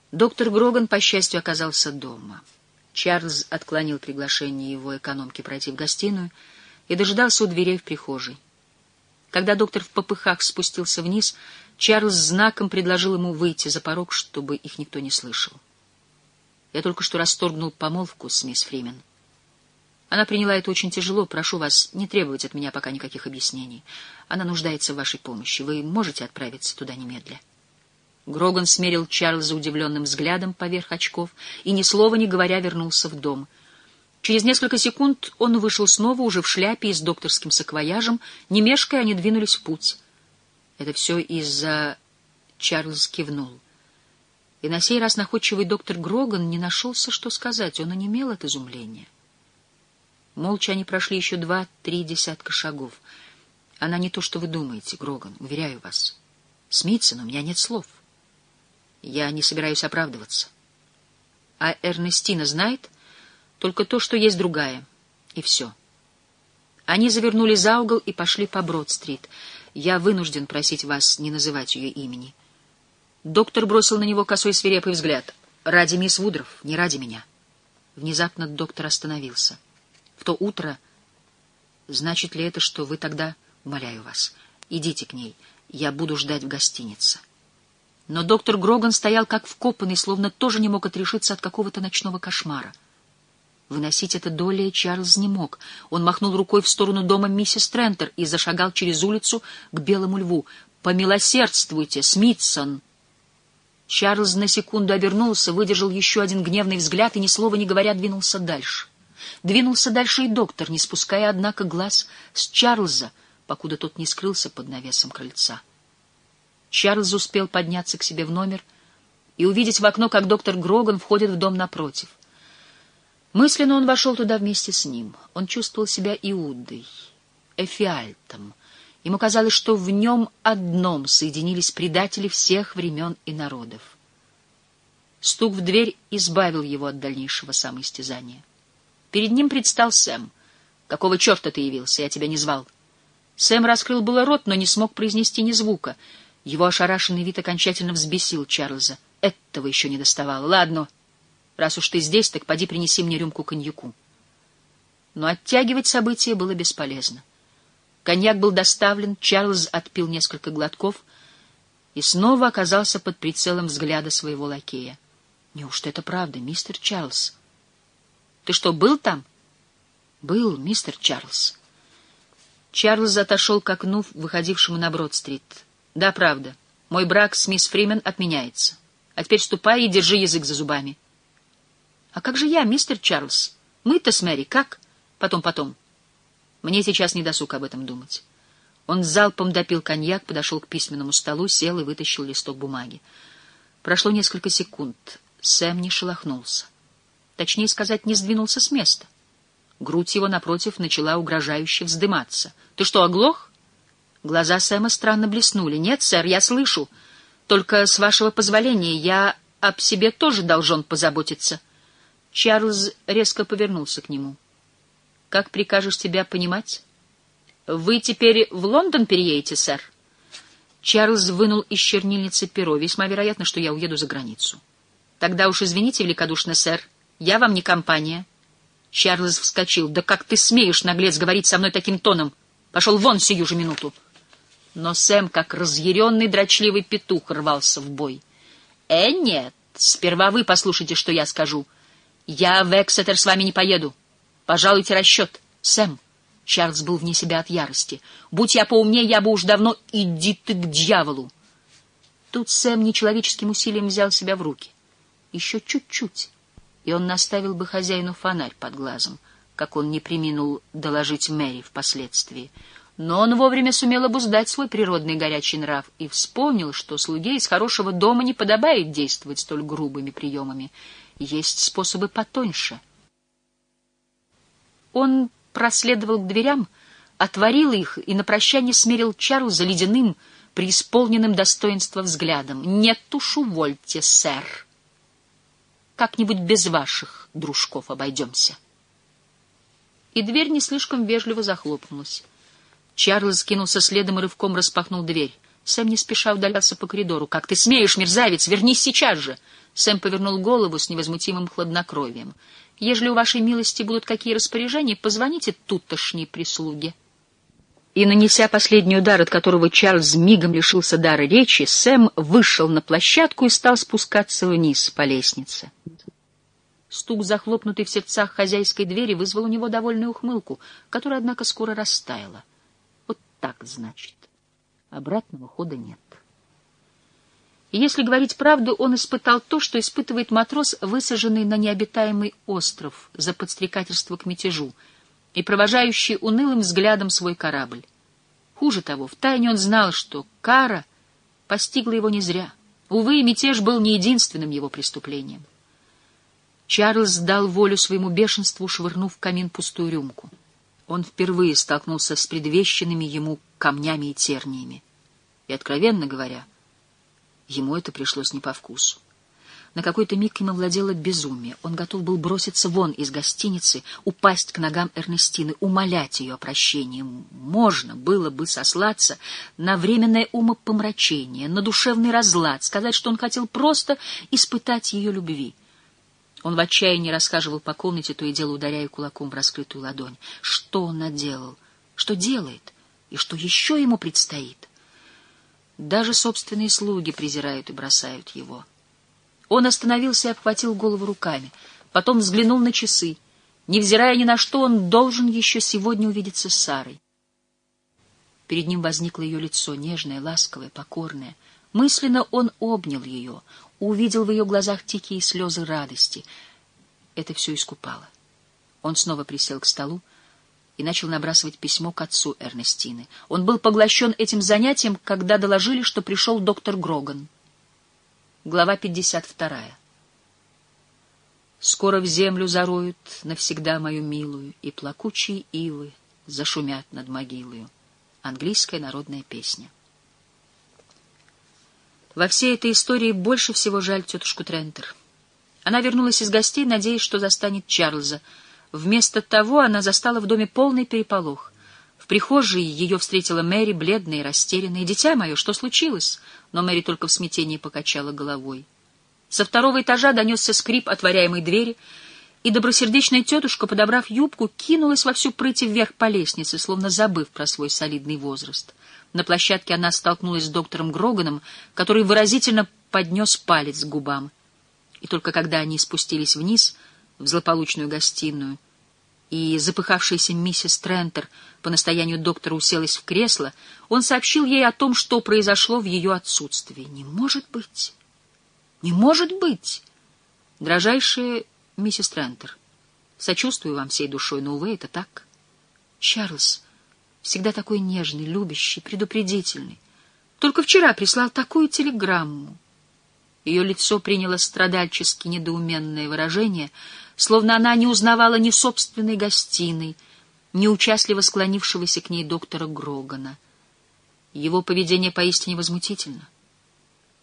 Доктор Гроган, по счастью, оказался дома. Чарльз отклонил приглашение его экономки пройти в гостиную и дожидался у дверей в прихожей. Когда доктор в попыхах спустился вниз, Чарльз знаком предложил ему выйти за порог, чтобы их никто не слышал. «Я только что расторгнул помолвку с мисс Фримен. Она приняла это очень тяжело. Прошу вас не требовать от меня пока никаких объяснений. Она нуждается в вашей помощи. Вы можете отправиться туда немедля?» Гроган смерил Чарльза удивленным взглядом поверх очков и, ни слова не говоря, вернулся в дом. Через несколько секунд он вышел снова, уже в шляпе и с докторским саквояжем. Не мешкая, они двинулись в путь. «Это все из-за...» — Чарльз кивнул. И на сей раз находчивый доктор Гроган не нашелся, что сказать. Он онемел от изумления. Молча они прошли еще 2-3 десятка шагов. «Она не то, что вы думаете, Гроган, уверяю вас. Смитсон, у меня нет слов. Я не собираюсь оправдываться. А Эрнестина знает только то, что есть другая. И все». Они завернули за угол и пошли по Брод-стрит. «Я вынужден просить вас не называть ее имени». Доктор бросил на него косой свирепый взгляд. «Ради мисс Вудров, не ради меня». Внезапно доктор остановился. «В то утро... Значит ли это, что вы тогда... Умоляю вас, идите к ней. Я буду ждать в гостинице». Но доктор Гроган стоял как вкопанный, словно тоже не мог отрешиться от какого-то ночного кошмара. Выносить это долее Чарльз не мог. Он махнул рукой в сторону дома миссис Трентер и зашагал через улицу к Белому льву. «Помилосердствуйте, Смитсон!» Чарльз на секунду обернулся, выдержал еще один гневный взгляд и, ни слова не говоря, двинулся дальше. Двинулся дальше и доктор, не спуская, однако, глаз с Чарльза, покуда тот не скрылся под навесом крыльца. Чарльз успел подняться к себе в номер и увидеть в окно, как доктор Гроган входит в дом напротив. Мысленно он вошел туда вместе с ним. Он чувствовал себя Иудой, Эфиальтом. Ему казалось, что в нем одном соединились предатели всех времен и народов. Стук в дверь избавил его от дальнейшего самоистязания. Перед ним предстал Сэм. «Какого черта ты явился? Я тебя не звал». Сэм раскрыл было рот, но не смог произнести ни звука. Его ошарашенный вид окончательно взбесил Чарльза. Этого еще не доставало. «Ладно, раз уж ты здесь, так поди принеси мне рюмку коньяку». Но оттягивать события было бесполезно. Коньяк был доставлен, Чарльз отпил несколько глотков и снова оказался под прицелом взгляда своего лакея. «Неужто это правда, мистер Чарльз? Ты что, был там?» «Был, мистер Чарльз». Чарльз отошел к окну, выходившему на Брод-стрит. «Да, правда. Мой брак с мисс Фримен отменяется. А теперь ступай и держи язык за зубами». «А как же я, мистер Чарльз? Мы-то с Мэри как?» «Потом. Мне сейчас не досуг об этом думать». Он залпом допил коньяк, подошел к письменному столу, сел и вытащил листок бумаги. Прошло несколько секунд. Сэм не шелохнулся. Точнее сказать, не сдвинулся с места. Грудь его, напротив, начала угрожающе вздыматься. «Ты что, оглох?» Глаза Сэма странно блеснули. «Нет, сэр, я слышу. Только, с вашего позволения, я об себе тоже должен позаботиться». Чарльз резко повернулся к нему. «Как прикажешь тебя понимать?» «Вы теперь в Лондон переедете, сэр?» Чарльз вынул из чернильницы перо. «Весьма вероятно, что я уеду за границу». «Тогда уж извините великодушно, сэр. Я вам не компания». Чарльз вскочил. «Да как ты смеешь, наглец, говорить со мной таким тоном? Пошел вон сию же минуту!» Но Сэм, как разъяренный дрочливый петух, рвался в бой. Нет, сперва вы послушайте, что я скажу. Я в Эксетер с вами не поеду. Пожалуйте расчет. Сэм». Чарльз был вне себя от ярости. «Будь я поумнее, я бы уж давно... Иди ты к дьяволу!» Тут Сэм нечеловеческим усилием взял себя в руки. Еще чуть-чуть, и он наставил бы хозяину фонарь под глазом, как он не преминул доложить Мэри впоследствии. Но он вовремя сумел обуздать свой природный горячий нрав и вспомнил, что слуге из хорошего дома не подобает действовать столь грубыми приемами. Есть способы потоньше. Он проследовал к дверям, отворил их и на прощание смерил Чарльза ледяным, преисполненным достоинства взглядом. «Нет уж, увольте, сэр. Как-нибудь без ваших дружков обойдемся». И дверь не слишком вежливо захлопнулась. Чарльз кинулся следом и рывком распахнул дверь. Сэм не спеша удалялся по коридору. «Как ты смеешь, мерзавец! Вернись сейчас же!» Сэм повернул голову с невозмутимым хладнокровием. «Ежели у вашей милости будут какие распоряжения, позвоните тутошней прислуге». И, нанеся последний удар, от которого Чарльз мигом лишился дара речи, Сэм вышел на площадку и стал спускаться вниз по лестнице. Стук захлопнутой в сердцах хозяйской двери вызвал у него довольную ухмылку, которая, однако, скоро растаяла. Вот так, значит. Обратного хода нет. И если говорить правду, он испытал то, что испытывает матрос, высаженный на необитаемый остров за подстрекательство к мятежу и провожающий унылым взглядом свой корабль. Хуже того, втайне он знал, что кара постигла его не зря. Увы, мятеж был не единственным его преступлением. Чарльз дал волю своему бешенству, швырнув в камин пустую рюмку. Он впервые столкнулся с предвещенными ему камнями и терниями. И, откровенно говоря, ему это пришлось не по вкусу. На какой-то миг им овладело безумие. Он готов был броситься вон из гостиницы, упасть к ногам Эрнестины, умолять ее о прощении. Можно было бы сослаться на временное умопомрачение, на душевный разлад, сказать, что он хотел просто испытать ее любви. Он в отчаянии расхаживал по комнате, то и дело ударяя кулаком в раскрытую ладонь. Что он наделал? Что делает? И что еще ему предстоит? Даже собственные слуги презирают и бросают его. Он остановился и обхватил голову руками. Потом взглянул на часы. Невзирая ни на что, он должен еще сегодня увидеться с Сарой. Перед ним возникло ее лицо, нежное, ласковое, покорное. Мысленно он обнял ее, увидел в ее глазах тихие слезы радости. Это все искупало. Он снова присел к столу и начал набрасывать письмо к отцу Эрнестины. Он был поглощен этим занятием, когда доложили, что пришел доктор Гроган. Глава 52. «Скоро в землю зароют навсегда мою милую, и плакучие ивы зашумят над могилою». Английская народная песня. Во всей этой истории больше всего жаль тетушку Трентер. Она вернулась из гостей, надеясь, что застанет Чарльза. Вместо того она застала в доме полный переполох. В прихожей ее встретила Мэри, бледная и растерянная. «Дитя мое, что случилось?» Но Мэри только в смятении покачала головой. Со второго этажа донесся скрип отворяемой двери, и добросердечная тетушка, подобрав юбку, кинулась во всю прыть вверх по лестнице, словно забыв про свой солидный возраст. На площадке она столкнулась с доктором Гроганом, который выразительно поднес палец к губам. И только когда они спустились вниз, в злополучную гостиную, и запыхавшаяся миссис Трентер по настоянию доктора уселась в кресло, он сообщил ей о том, что произошло в ее отсутствии. «Не может быть! Не может быть!» «Дорожайшая миссис Трентер, сочувствую вам всей душой, но, увы, это так. Чарльз всегда такой нежный, любящий, предупредительный. Только вчера прислал такую телеграмму». Ее лицо приняло страдальчески недоуменное выражение, словно она не узнавала ни собственной гостиной, ни участливо склонившегося к ней доктора Грогана. Его поведение поистине возмутительно.